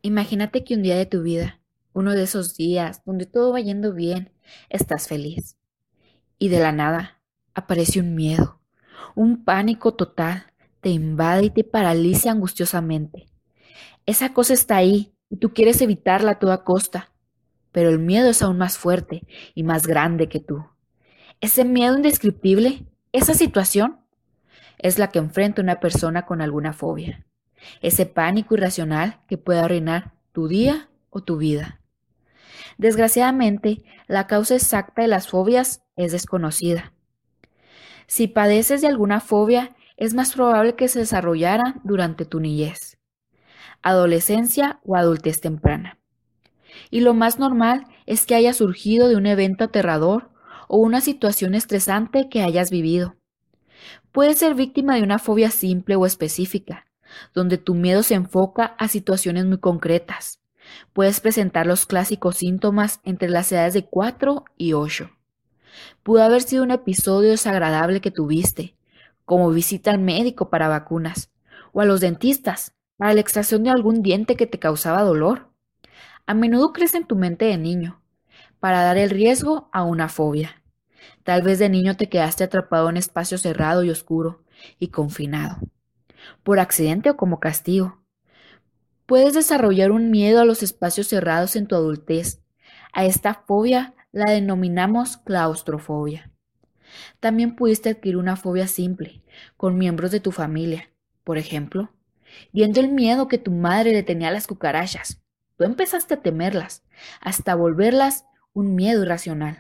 Imagínate que un día de tu vida, uno de esos días donde todo va yendo bien, estás feliz. Y de la nada aparece un miedo, un pánico total, te invade y te paraliza angustiosamente. Esa cosa está ahí y tú quieres evitarla a toda costa, pero el miedo es aún más fuerte y más grande que tú. Ese miedo indescriptible, esa situación, es la que enfrenta una persona con alguna fobia. Ese pánico irracional que puede arruinar tu día o tu vida. Desgraciadamente, la causa exacta de las fobias es desconocida. Si padeces de alguna fobia, es más probable que se desarrollara durante tu niñez, adolescencia o adultez temprana. Y lo más normal es que haya surgido de un evento aterrador o una situación estresante que hayas vivido. Puedes ser víctima de una fobia simple o específica, donde tu miedo se enfoca a situaciones muy concretas. Puedes presentar los clásicos síntomas entre las edades de 4 y 8. Pudo haber sido un episodio desagradable que tuviste, como visita al médico para vacunas, o a los dentistas para la extracción de algún diente que te causaba dolor. A menudo crece en tu mente de niño, para dar el riesgo a una fobia. Tal vez de niño te quedaste atrapado en un espacio cerrado y oscuro y confinado, por accidente o como castigo. Puedes desarrollar un miedo a los espacios cerrados en tu adultez. A esta fobia la denominamos claustrofobia. También pudiste adquirir una fobia simple, con miembros de tu familia. Por ejemplo, viendo el miedo que tu madre le tenía a las cucarachas. Tú empezaste a temerlas, hasta volverlas un miedo irracional.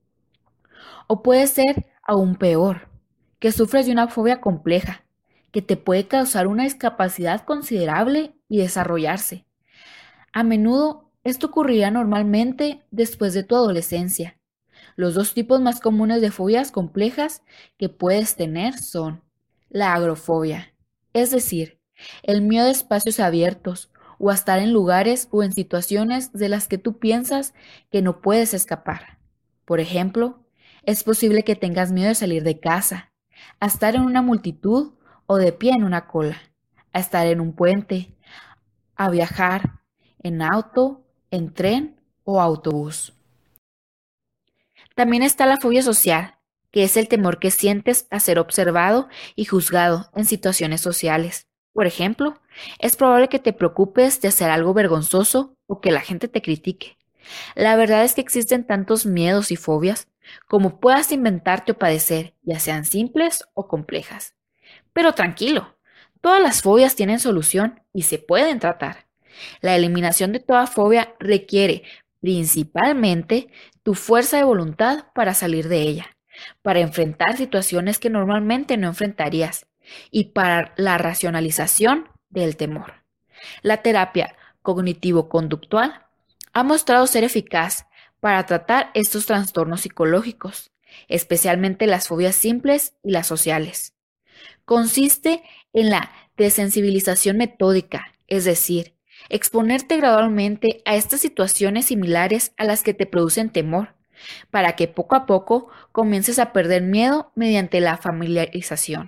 O puede ser aún peor, que sufres de una fobia compleja, que te puede causar una discapacidad considerable y desarrollarse. A menudo esto ocurrirá normalmente después de tu adolescencia. Los dos tipos más comunes de fobias complejas que puedes tener son la agrofobia, es decir, el miedo a espacios abiertos o a estar en lugares o en situaciones de las que tú piensas que no puedes escapar. Por ejemplo, es posible que tengas miedo de salir de casa, a estar en una multitud o de pie en una cola, a estar en un puente, a viajar en auto, en tren o autobús. También está la fobia social, que es el temor que sientes a ser observado y juzgado en situaciones sociales. Por ejemplo, es probable que te preocupes de hacer algo vergonzoso o que la gente te critique. La verdad es que existen tantos miedos y fobias como puedas inventarte o padecer, ya sean simples o complejas. Pero tranquilo, todas las fobias tienen solución y se pueden tratar. La eliminación de toda fobia requiere principalmente tu fuerza de voluntad para salir de ella, para enfrentar situaciones que normalmente no enfrentarías y para la racionalización del temor. La terapia cognitivo-conductual ha mostrado ser eficaz para tratar estos trastornos psicológicos, especialmente las fobias simples y las sociales. Consiste en la desensibilización metódica, es decir, exponerte gradualmente a estas situaciones similares a las que te producen temor, para que poco a poco comiences a perder miedo mediante la familiarización.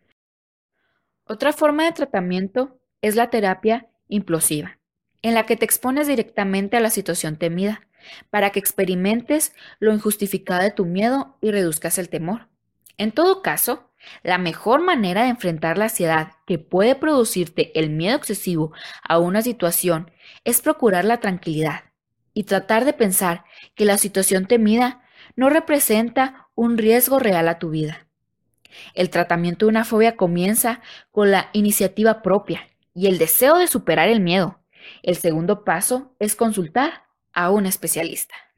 Otra forma de tratamiento es la terapia implosiva, en la que te expones directamente a la situación temida, para que experimentes lo injustificado de tu miedo y reduzcas el temor. En todo caso, la mejor manera de enfrentar la ansiedad que puede producirte el miedo excesivo a una situación es procurar la tranquilidad y tratar de pensar que la situación temida no representa un riesgo real a tu vida. El tratamiento de una fobia comienza con la iniciativa propia y el deseo de superar el miedo. El segundo paso es consultar a un especialista.